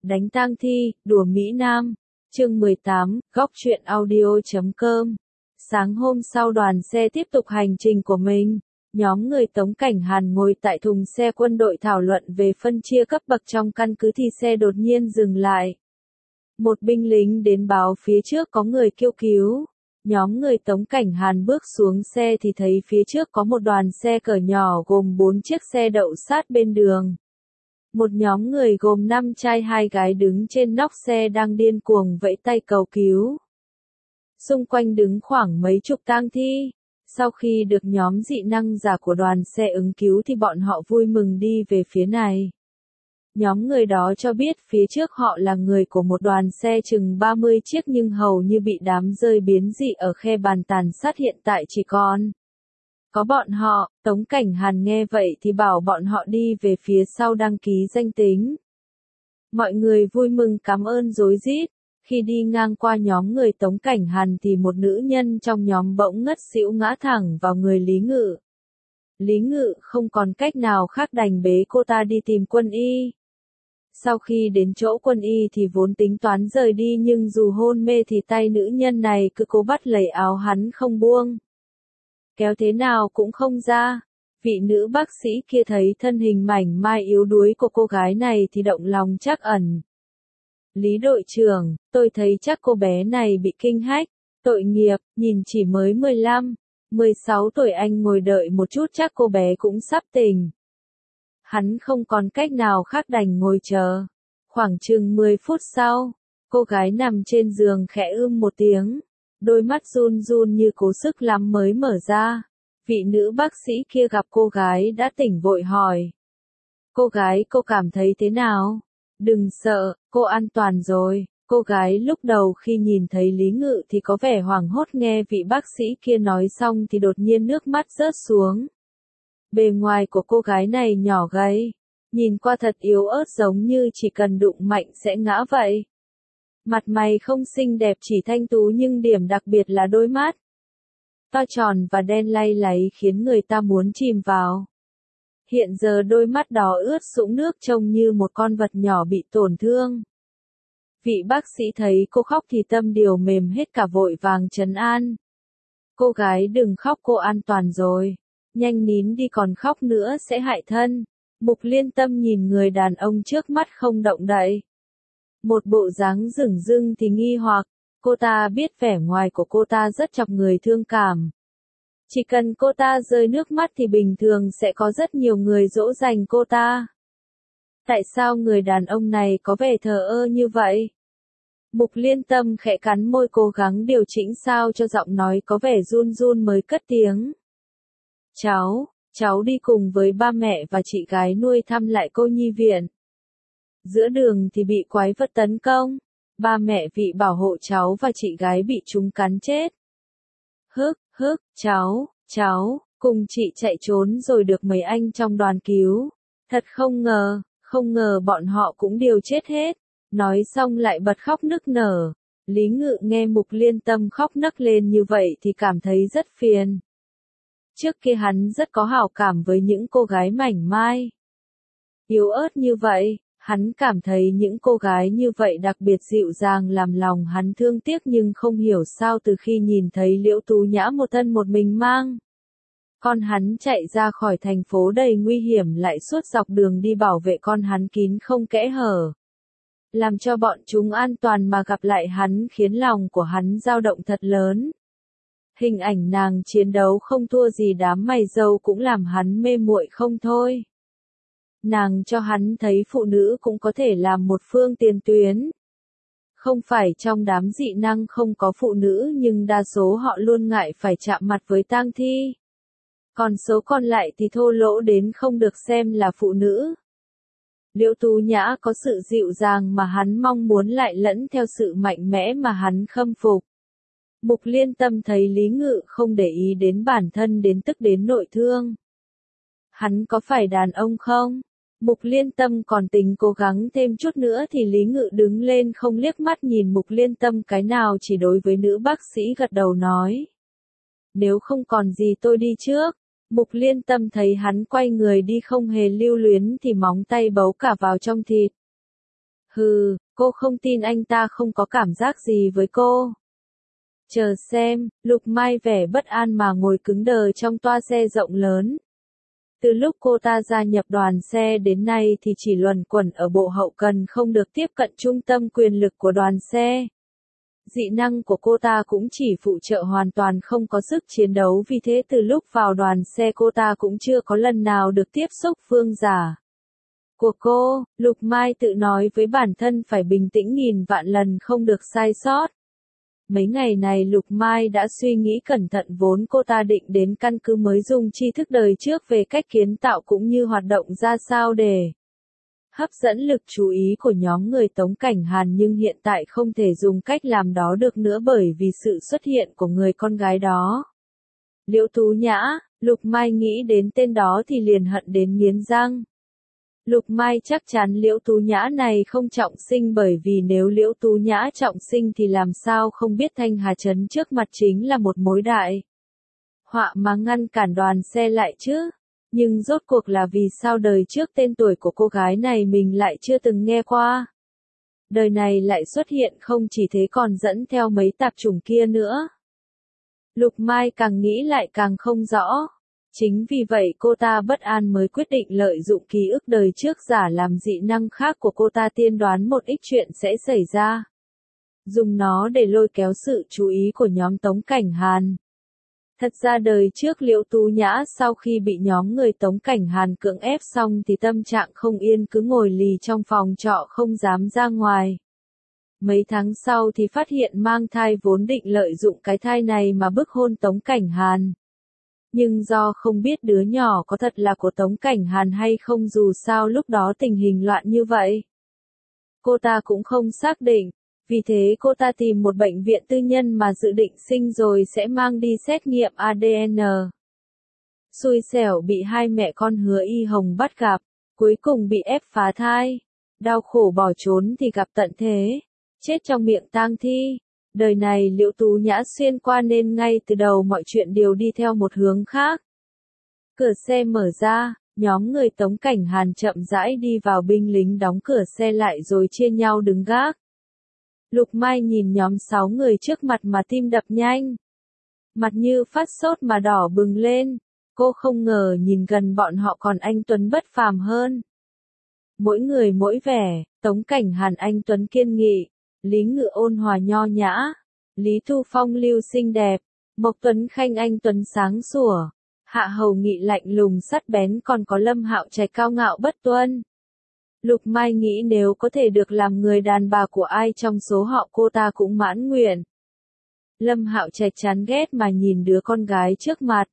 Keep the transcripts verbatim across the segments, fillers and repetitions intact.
Đánh tang thi, đùa Mỹ Nam. Chương mười tám, góc truyện audio chấm com. Sáng hôm sau đoàn xe tiếp tục hành trình của mình. Nhóm người Tống Cảnh Hàn ngồi tại thùng xe quân đội thảo luận về phân chia cấp bậc trong căn cứ thì xe đột nhiên dừng lại. Một binh lính đến báo phía trước có người kêu cứu. Nhóm người Tống Cảnh Hàn bước xuống xe thì thấy phía trước có một đoàn xe cỡ nhỏ gồm bốn chiếc xe đậu sát bên đường. Một nhóm người gồm năm trai hai gái đứng trên nóc xe đang điên cuồng vẫy tay cầu cứu. Xung quanh đứng khoảng mấy chục tang thi. Sau khi được nhóm dị năng giả của đoàn xe ứng cứu thì bọn họ vui mừng đi về phía này. Nhóm người đó cho biết phía trước họ là người của một đoàn xe chừng ba mươi chiếc nhưng hầu như bị đám rơi biến dị ở khe bàn tàn sát hiện tại chỉ còn có bọn họ. Tống Cảnh Hàn nghe vậy thì bảo bọn họ đi về phía sau đăng ký danh tính. Mọi người vui mừng cảm ơn rối rít. Khi đi ngang qua nhóm người Tống Cảnh Hàn thì một nữ nhân trong nhóm bỗng ngất xỉu ngã thẳng vào người Lý Ngự. Lý Ngự không còn cách nào khác đành bế cô ta đi tìm quân y. Sau khi đến chỗ quân y thì vốn tính toán rời đi nhưng dù hôn mê thì tay nữ nhân này cứ cố bắt lấy áo hắn không buông. Kéo thế nào cũng không ra. Vị nữ bác sĩ kia thấy thân hình mảnh mai yếu đuối của cô gái này thì động lòng trắc ẩn. Lý đội trưởng, tôi thấy chắc cô bé này bị kinh hách. Tội nghiệp, nhìn chỉ mới mười lăm, mười sáu tuổi anh ngồi đợi một chút chắc cô bé cũng sắp tỉnh. Hắn không còn cách nào khác đành ngồi chờ. Khoảng chừng mười phút sau, cô gái nằm trên giường khẽ ưm một tiếng. Đôi mắt run run như cố sức lắm mới mở ra. Vị nữ bác sĩ kia gặp cô gái đã tỉnh vội hỏi. Cô gái, cô cảm thấy thế nào? Đừng sợ, cô an toàn rồi. Cô gái lúc đầu khi nhìn thấy Lý Ngự thì có vẻ hoảng hốt, nghe vị bác sĩ kia nói xong thì đột nhiên nước mắt rớt xuống. Bề ngoài của cô gái này nhỏ gầy, nhìn qua thật yếu ớt giống như chỉ cần đụng mạnh sẽ ngã vậy. Mặt mày không xinh đẹp chỉ thanh tú nhưng điểm đặc biệt là đôi mắt. To tròn và đen lay láy khiến người ta muốn chìm vào. Hiện giờ đôi mắt đó ướt sũng nước trông như một con vật nhỏ bị tổn thương. Vị bác sĩ thấy cô khóc thì tâm điều mềm hết cả vội vàng trấn an. Cô gái đừng khóc, cô an toàn rồi. Nhanh nín đi, còn khóc nữa sẽ hại thân. Mục Liên Tâm nhìn người đàn ông trước mắt không động đậy. Một bộ dáng dửng dưng thì nghi hoặc. Cô ta biết vẻ ngoài của cô ta rất chọc người thương cảm. Chỉ cần cô ta rơi nước mắt thì bình thường sẽ có rất nhiều người dỗ dành cô ta. Tại sao người đàn ông này có vẻ thờ ơ như vậy? Mục Liên Tâm khẽ cắn môi cố gắng điều chỉnh sao cho giọng nói có vẻ run run mới cất tiếng. Cháu, cháu đi cùng với ba mẹ và chị gái nuôi thăm lại cô nhi viện. Giữa đường thì bị quái vật tấn công. Ba mẹ vị bảo hộ cháu và chị gái bị chúng cắn chết. Hức, hức, cháu, cháu, cùng chị chạy trốn rồi được mấy anh trong đoàn cứu. Thật không ngờ, không ngờ bọn họ cũng đều chết hết. Nói xong lại bật khóc nức nở. Lý Ngự nghe Mục Liên Tâm khóc nấc lên như vậy thì cảm thấy rất phiền. Trước kia hắn rất có hảo cảm với những cô gái mảnh mai, yếu ớt như vậy. Hắn cảm thấy những cô gái như vậy đặc biệt dịu dàng làm lòng hắn thương tiếc, nhưng không hiểu sao từ khi nhìn thấy Liễu Tú Nhã một thân một mình mang con hắn chạy ra khỏi thành phố đầy nguy hiểm lại suốt dọc đường đi bảo vệ con hắn kín không kẽ hở. Làm cho bọn chúng an toàn mà gặp lại hắn khiến lòng của hắn dao động thật lớn. Hình ảnh nàng chiến đấu không thua gì đám mày râu cũng làm hắn mê muội không thôi. Nàng cho hắn thấy phụ nữ cũng có thể làm một phương tiền tuyến. Không phải trong đám dị năng không có phụ nữ nhưng đa số họ luôn ngại phải chạm mặt với tang thi. Còn số còn lại thì thô lỗ đến không được xem là phụ nữ. Liễu Tú Nhã có sự dịu dàng mà hắn mong muốn lại lẫn theo sự mạnh mẽ mà hắn khâm phục. Mục Liên Tâm thấy Lý Ngự không để ý đến bản thân đến tức đến nội thương. Hắn có phải đàn ông không? Mục Liên Tâm còn tính cố gắng thêm chút nữa thì Lý Ngự đứng lên không liếc mắt nhìn Mục Liên Tâm cái nào, chỉ đối với nữ bác sĩ gật đầu nói. Nếu không còn gì tôi đi trước. Mục Liên Tâm thấy hắn quay người đi không hề lưu luyến thì móng tay bấu cả vào trong thịt. Hừ, cô không tin anh ta không có cảm giác gì với cô. Chờ xem, Lục Mai vẻ bất an mà ngồi cứng đờ trong toa xe rộng lớn. Từ lúc cô ta gia nhập đoàn xe đến nay thì chỉ luẩn quẩn ở bộ hậu cần không được tiếp cận trung tâm quyền lực của đoàn xe. Dị năng của cô ta cũng chỉ phụ trợ hoàn toàn không có sức chiến đấu, vì thế từ lúc vào đoàn xe cô ta cũng chưa có lần nào được tiếp xúc vương giả của cô. Lục Mai tự nói với bản thân phải bình tĩnh nghìn vạn lần không được sai sót. Mấy ngày này Lục Mai đã suy nghĩ cẩn thận, vốn cô ta định đến căn cứ mới dùng tri thức đời trước về cách kiến tạo cũng như hoạt động ra sao để hấp dẫn lực chú ý của nhóm người Tống Cảnh Hàn, nhưng hiện tại không thể dùng cách làm đó được nữa bởi vì sự xuất hiện của người con gái đó. Liễu Tú Nhã. Lục Mai nghĩ đến tên đó thì liền hận đến nghiến răng. Lục Mai chắc chắn Liễu Tú Nhã này không trọng sinh, bởi vì nếu Liễu Tú Nhã trọng sinh thì làm sao không biết Thanh Hà Trấn trước mặt chính là một mối đại họa mà ngăn cản đoàn xe lại chứ. Nhưng rốt cuộc là vì sao đời trước tên tuổi của cô gái này mình lại chưa từng nghe qua. Đời này lại xuất hiện, không chỉ thế còn dẫn theo mấy tạp chủng kia nữa. Lục Mai càng nghĩ lại càng không rõ. Chính vì vậy cô ta bất an mới quyết định lợi dụng ký ức đời trước giả làm dị năng khác của cô ta, tiên đoán một ít chuyện sẽ xảy ra. Dùng nó để lôi kéo sự chú ý của nhóm Tống Cảnh Hàn. Thật ra đời trước Liễu Tú Nhã sau khi bị nhóm người Tống Cảnh Hàn cưỡng ép xong thì tâm trạng không yên, cứ ngồi lì trong phòng trọ không dám ra ngoài. Mấy tháng sau thì phát hiện mang thai, vốn định lợi dụng cái thai này mà bức hôn Tống Cảnh Hàn. Nhưng do không biết đứa nhỏ có thật là của Tống Cảnh Hàn hay không, dù sao lúc đó tình hình loạn như vậy, cô ta cũng không xác định. Vì thế cô ta tìm một bệnh viện tư nhân mà dự định sinh rồi sẽ mang đi xét nghiệm a đê en. Xui xẻo bị hai mẹ con Hứa Y Hồng bắt gặp, cuối cùng bị ép phá thai. Đau khổ bỏ trốn thì gặp tận thế, chết trong miệng tang thi. Đời này Liễu Tú Nhã xuyên qua nên ngay từ đầu mọi chuyện đều đi theo một hướng khác. Cửa xe mở ra, nhóm người Tống Cảnh Hàn chậm rãi đi vào, binh lính đóng cửa xe lại rồi chia nhau đứng gác. Lục Mai nhìn nhóm sáu người trước mặt mà tim đập nhanh. Mặt như phát sốt mà đỏ bừng lên. Cô không ngờ nhìn gần bọn họ còn anh Tuấn bất phàm hơn. Mỗi người mỗi vẻ, Tống Cảnh Hàn anh Tuấn kiên nghị, Lý Ngự ôn hòa nho nhã, Lý Thu Phong lưu xinh đẹp, Mộc Tuấn Khanh anh Tuấn sáng sủa, Hạ Hầu Nghị lạnh lùng sắt bén, còn có Lâm Hạo Trạch cao ngạo bất tuân. Lục Mai nghĩ nếu có thể được làm người đàn bà của ai trong số họ cô ta cũng mãn nguyện. Lâm Hạo Trạch chán ghét mà nhìn đứa con gái trước mặt.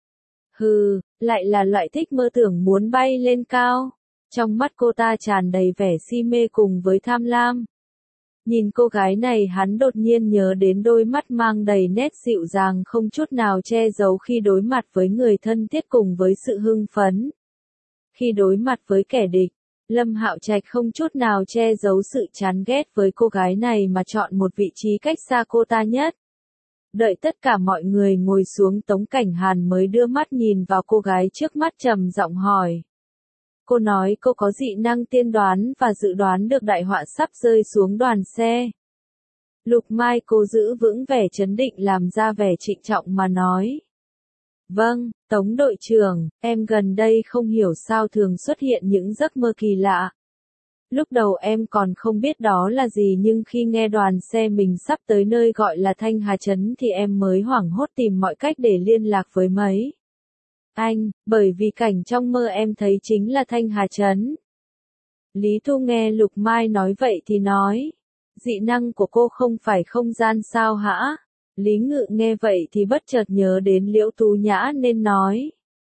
Hừ, lại là loại thích mơ tưởng muốn bay lên cao. Trong mắt cô ta tràn đầy vẻ si mê cùng với tham lam. Nhìn cô gái này hắn đột nhiên nhớ đến đôi mắt mang đầy nét dịu dàng không chút nào che giấu khi đối mặt với người thân thiết cùng với sự hưng phấn. Khi đối mặt với kẻ địch, Lâm Hạo Trạch không chút nào che giấu sự chán ghét với cô gái này mà chọn một vị trí cách xa cô ta nhất. Đợi tất cả mọi người ngồi xuống, Tống Cảnh Hàn mới đưa mắt nhìn vào cô gái trước mắt, trầm giọng hỏi. Cô nói cô có dị năng tiên đoán và dự đoán được đại họa sắp rơi xuống đoàn xe. Lục Mai cô giữ vững vẻ trấn định, làm ra vẻ trịnh trọng mà nói. Vâng, Tống đội trưởng, em gần đây không hiểu sao thường xuất hiện những giấc mơ kỳ lạ. Lúc đầu em còn không biết đó là gì, nhưng khi nghe đoàn xe mình sắp tới nơi gọi là Thanh Hà Trấn thì em mới hoảng hốt tìm mọi cách để liên lạc với mấy anh, bởi vì cảnh trong mơ em thấy chính là Thanh Hà Trấn. Lý Thu nghe Lục Mai nói vậy thì nói, dị năng của cô không phải không gian sao hả? Lý Ngự nghe vậy thì bất chợt nhớ đến Liễu Tú Nhã nên nói.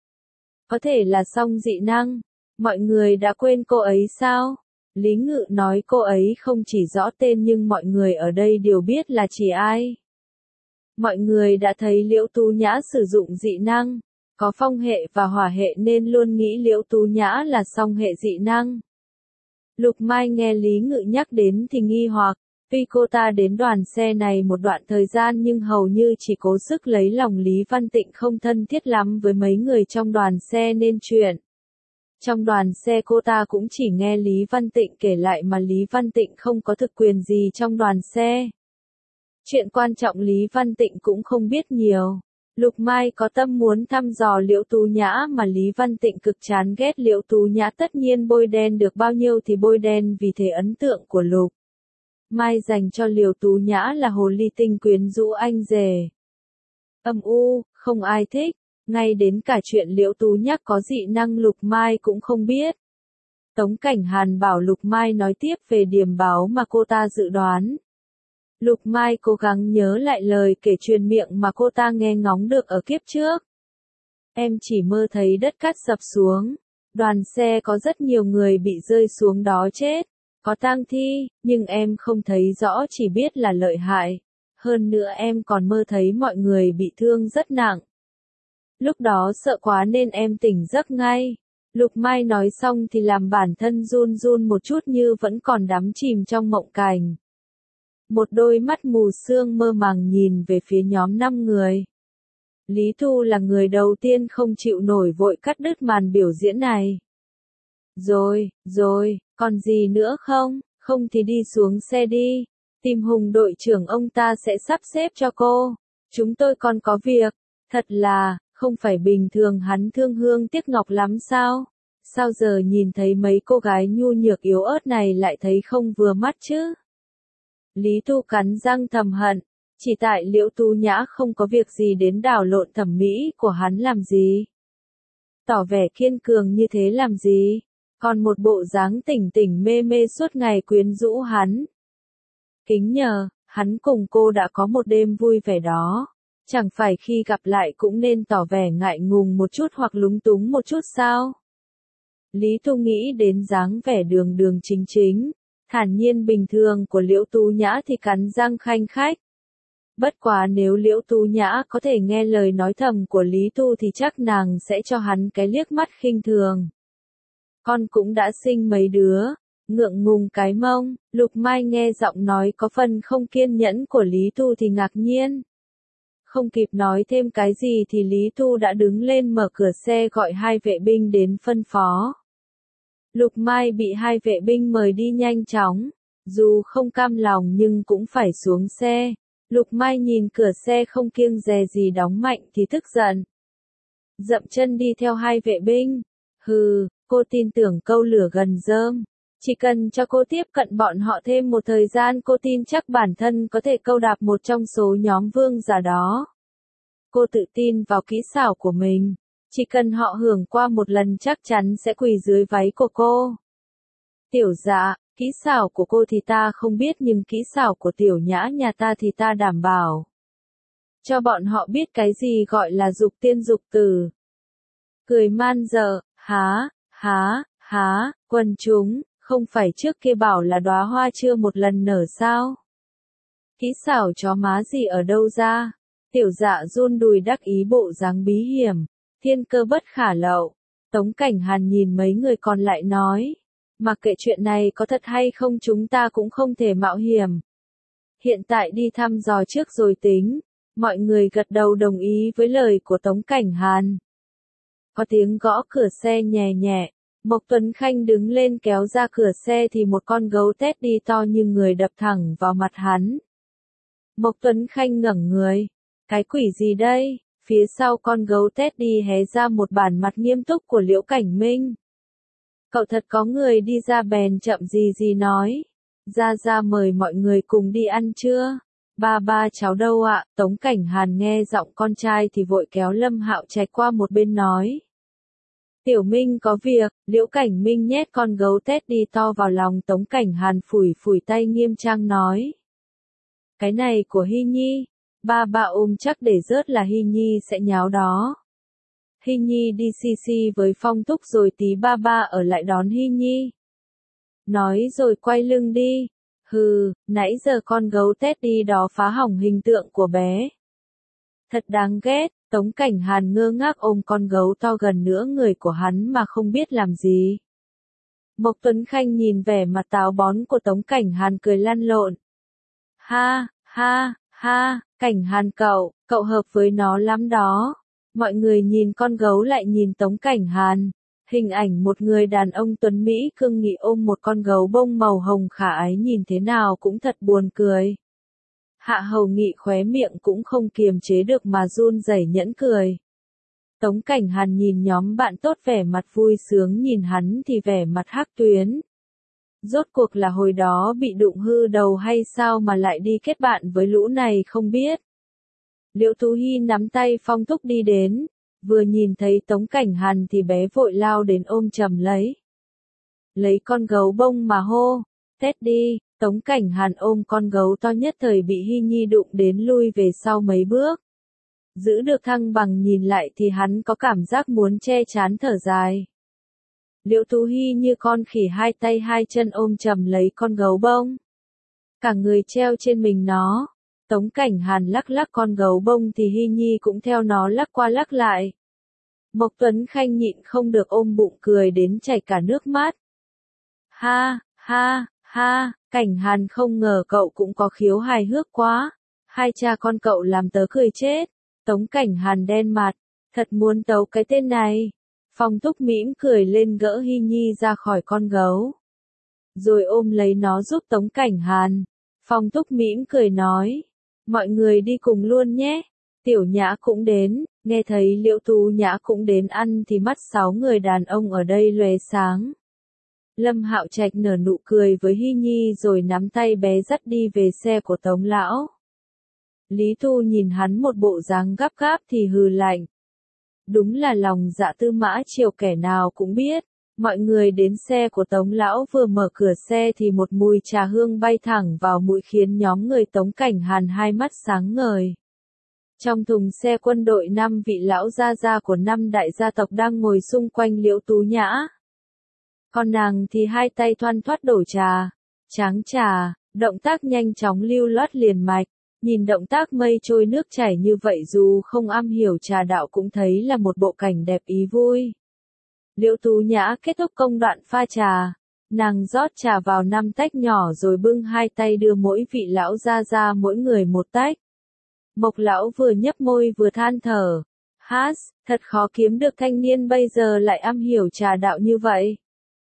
Có thể là song dị năng, mọi người đã quên cô ấy sao? Lý Ngự nói cô ấy không chỉ rõ tên nhưng mọi người ở đây đều biết là chỉ ai. Mọi người đã thấy Liễu Tú Nhã sử dụng dị năng, có phong hệ và hỏa hệ nên luôn nghĩ Liễu Tú Nhã là song hệ dị năng. Lục Mai nghe Lý Ngự nhắc đến thì nghi hoặc. Tuy cô ta đến đoàn xe này một đoạn thời gian nhưng hầu như chỉ cố sức lấy lòng Lý Văn Tịnh, không thân thiết lắm với mấy người trong đoàn xe nên chuyện Trong đoàn xe cô ta cũng chỉ nghe Lý Văn Tịnh kể lại mà Lý Văn Tịnh không có thực quyền gì trong đoàn xe. Chuyện quan trọng Lý Văn Tịnh cũng không biết nhiều. Lục Mai có tâm muốn thăm dò Liễu Tú Nhã mà Lý Văn Tịnh cực chán ghét Liễu Tú Nhã, tất nhiên bôi đen được bao nhiêu thì bôi đen, vì thế ấn tượng của Lục Mai dành cho Liễu Tú Nhã là hồ ly tinh quyến rũ anh rể. Âm u, không ai thích, ngay đến cả chuyện Liễu Tú Nhã có dị năng Lục Mai cũng không biết. Tống Cảnh Hàn bảo Lục Mai nói tiếp về điềm báo mà cô ta dự đoán. Lục Mai cố gắng nhớ lại lời kể truyền miệng mà cô ta nghe ngóng được ở kiếp trước. Em chỉ mơ thấy đất cát sập xuống, đoàn xe có rất nhiều người bị rơi xuống đó chết, có tang thi, nhưng em không thấy rõ, chỉ biết là lợi hại. Hơn nữa em còn mơ thấy mọi người bị thương rất nặng. Lúc đó sợ quá nên em tỉnh giấc ngay. Lục Mai nói xong thì làm bản thân run run một chút như vẫn còn đắm chìm trong mộng cảnh. Một đôi mắt mù sương mơ màng nhìn về phía nhóm năm người. Lý Thu là người đầu tiên không chịu nổi, vội cắt đứt màn biểu diễn này. Rồi, rồi, còn gì nữa không? Không thì đi xuống xe đi. Tìm Hùng đội trưởng, ông ta sẽ sắp xếp cho cô. Chúng tôi còn có việc. Thật là, không phải bình thường hắn thương Hương Tiếc Ngọc lắm sao? Sao giờ nhìn thấy mấy cô gái nhu nhược yếu ớt này lại thấy không vừa mắt chứ? Lý Thu cắn răng thầm hận, chỉ tại Liễu Tú Nhã không có việc gì đến đảo lộn thẩm mỹ của hắn làm gì? Tỏ vẻ kiên cường như thế làm gì? Còn một bộ dáng tỉnh tỉnh mê mê suốt ngày quyến rũ hắn. Kính nhờ, hắn cùng cô đã có một đêm vui vẻ đó. Chẳng phải khi gặp lại cũng nên tỏ vẻ ngại ngùng một chút hoặc lúng túng một chút sao? Lý Thu nghĩ đến dáng vẻ đường đường chính chính, thản nhiên bình thường của Liễu Tú Nhã thì cắn răng khanh khách. Bất quá nếu Liễu Tú Nhã có thể nghe lời nói thầm của Lý Thu thì chắc nàng sẽ cho hắn cái liếc mắt khinh thường. Con cũng đã sinh mấy đứa, ngượng ngùng cái mông. Lục Mai nghe giọng nói có phần không kiên nhẫn của Lý Thu thì ngạc nhiên. Không kịp nói thêm cái gì thì Lý Thu đã đứng lên mở cửa xe gọi hai vệ binh đến phân phó. Lục Mai bị hai vệ binh mời đi nhanh chóng, dù không cam lòng nhưng cũng phải xuống xe. Lục Mai nhìn cửa xe không kiêng dè gì đóng mạnh thì tức giận. Dậm chân đi theo hai vệ binh. Hừ, cô tin tưởng câu lửa gần rơm. Chỉ cần cho cô tiếp cận bọn họ thêm một thời gian, cô tin chắc bản thân có thể câu đạp một trong số nhóm vương giả đó. Cô tự tin vào kỹ xảo của mình. Chỉ cần họ hưởng qua một lần chắc chắn sẽ quỳ dưới váy của cô. Tiểu Dạ, kỹ xảo của cô thì ta không biết nhưng kỹ xảo của Tiểu Nhã nhà ta thì ta đảm bảo. Cho bọn họ biết cái gì gọi là dục tiên dục tử. Cười man dợ, há, há, há, quần chúng, không phải trước kia bảo là đóa hoa chưa một lần nở sao? Kỹ xảo chó má gì ở đâu ra? Tiểu Dạ run đùi đắc ý bộ dáng bí hiểm. Thiên cơ bất khả lậu. Tống Cảnh Hàn nhìn mấy người còn lại nói. Mặc kệ chuyện này có thật hay không chúng ta cũng không thể mạo hiểm. Hiện tại đi thăm dò trước rồi tính. Mọi người gật đầu đồng ý với lời của Tống Cảnh Hàn. Có tiếng gõ cửa xe nhẹ nhẹ. Mộc Tuấn Khanh đứng lên kéo ra cửa xe thì một con gấu tét đi to như người đập thẳng vào mặt hắn. Mộc Tuấn Khanh ngẩng người. Cái quỷ gì đây? Phía sau con gấu tét đi hé ra một bản mặt nghiêm túc của Liễu Cảnh Minh. Cậu thật có người đi ra bèn chậm gì gì nói. Ra ra mời mọi người cùng đi ăn trưa. Ba ba cháu đâu ạ? Tống Cảnh Hàn nghe giọng con trai thì vội kéo Lâm Hạo Trạch qua một bên nói. Tiểu Minh có việc. Liễu Cảnh Minh nhét con gấu tét đi to vào lòng Tống Cảnh Hàn, phủi phủi tay nghiêm trang nói. Cái này của Hy Nhi. Ba ba ôm chắc để rớt là Hy Nhi sẽ nháo đó. Hy Nhi đi xì xì với Phong Thúc rồi tí ba ba ở lại đón Hy Nhi. Nói rồi quay lưng đi. Hừ, nãy giờ con gấu tét đi đó phá hỏng hình tượng của bé. Thật đáng ghét. Tống Cảnh Hàn ngơ ngác ôm con gấu to gần nửa người của hắn mà không biết làm gì. Mộc Tuấn Khanh nhìn vẻ mặt táo bón của Tống Cảnh Hàn cười lăn lộn. Ha, ha, ha, Cảnh Hàn cậu, cậu hợp với nó lắm đó. Mọi người nhìn con gấu lại nhìn Tống Cảnh Hàn. Hình ảnh một người đàn ông tuấn Mỹ cương nghị ôm một con gấu bông màu hồng khả ái nhìn thế nào cũng thật buồn cười. Hạ Hầu Nghị khóe miệng cũng không kiềm chế được mà run rẩy nhẫn cười. Tống Cảnh Hàn nhìn nhóm bạn tốt vẻ mặt vui sướng nhìn hắn thì vẻ mặt hắc tuyến. Rốt cuộc là hồi đó bị đụng hư đầu hay sao mà lại đi kết bạn với lũ này không biết. Liễu Tú Hy nắm tay Phong Thúc đi đến, vừa nhìn thấy Tống Cảnh Hàn thì bé vội lao đến ôm chầm lấy. Lấy con gấu bông mà hô, Tết đi, Tống Cảnh Hàn ôm con gấu to nhất thời bị Hy Nhi đụng đến lui về sau mấy bước. Giữ được thăng bằng nhìn lại thì hắn có cảm giác muốn che chán thở dài. Liễu Tú Hy như con khỉ hai tay hai chân ôm chầm lấy con gấu bông. Cả người treo trên mình nó. Tống Cảnh Hàn lắc lắc con gấu bông thì Hy Nhi cũng theo nó lắc qua lắc lại. Mộc Tuấn Khanh nhịn không được ôm bụng cười đến chảy cả nước mắt. Ha, ha, ha, Cảnh Hàn không ngờ cậu cũng có khiếu hài hước quá. Hai cha con cậu làm tớ cười chết. Tống Cảnh Hàn đen mặt, thật muốn tấu cái tên này. Phong Thúc mỉm cười lên gỡ Hy Nhi ra khỏi con gấu. Rồi ôm lấy nó giúp Tống Cảnh Hàn. Phong Thúc mỉm cười nói. Mọi người đi cùng luôn nhé. Tiểu Nhã cũng đến, nghe thấy Liễu Tú Nhã cũng đến ăn thì mắt sáu người đàn ông ở đây lóe sáng. Lâm Hạo Trạch nở nụ cười với Hy Nhi rồi nắm tay bé dắt đi về xe của Tống Lão. Lý Thu nhìn hắn một bộ dáng gấp gáp thì hừ lạnh. Đúng là lòng dạ Tư Mã Triều kẻ nào cũng biết. Mọi người đến xe của Tống Lão vừa mở cửa xe thì một mùi trà hương bay thẳng vào mũi khiến nhóm người Tống Cảnh Hàn hai mắt sáng ngời. Trong thùng xe quân đội năm vị lão gia gia của năm đại gia tộc đang ngồi xung quanh Liễu Tú Nhã. Còn nàng thì hai tay thoăn thoắt đổ trà, tráng trà, động tác nhanh chóng lưu loát liền mạch. Nhìn động tác mây trôi nước chảy như vậy dù không am hiểu trà đạo cũng thấy là một bộ cảnh đẹp ý vui. Liễu Tú Nhã kết thúc công đoạn pha trà, nàng rót trà vào năm tách nhỏ rồi bưng hai tay đưa mỗi vị lão gia gia mỗi người một tách. Mộc lão vừa nhấp môi vừa than thở, hát, thật khó kiếm được thanh niên bây giờ lại am hiểu trà đạo như vậy.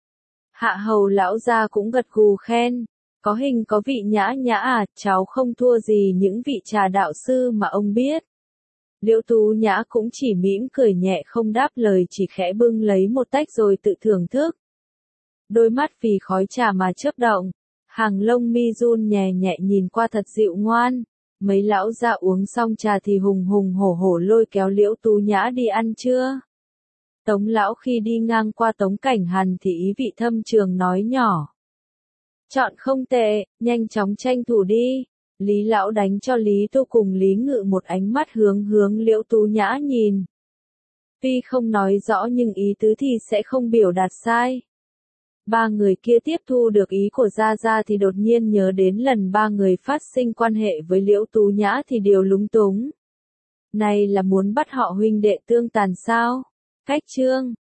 Hạ Hầu lão gia cũng gật gù khen. Có hình có vị Nhã Nhã à, cháu không thua gì những vị trà đạo sư mà ông biết. Liễu Tú Nhã cũng chỉ mỉm cười nhẹ không đáp lời chỉ khẽ bưng lấy một tách rồi tự thưởng thức. Đôi mắt vì khói trà mà chớp động, hàng lông mi run nhẹ nhẹ nhìn qua thật dịu ngoan. Mấy lão già uống xong trà thì hùng hùng hổ hổ lôi kéo Liễu Tú Nhã đi ăn trưa. Tống lão khi đi ngang qua Tống Cảnh Hàn thì ý vị thâm trường nói nhỏ. Chọn không tệ, nhanh chóng tranh thủ đi. Lý lão đánh cho Lý Tô cùng Lý Ngự một ánh mắt hướng hướng Liễu Tú Nhã nhìn. Tuy không nói rõ nhưng ý tứ thì sẽ không biểu đạt sai. Ba người kia tiếp thu được ý của Gia Gia thì đột nhiên nhớ đến lần ba người phát sinh quan hệ với Liễu Tú Nhã thì đều lúng túng. Này là muốn bắt họ huynh đệ tương tàn sao? Cách chương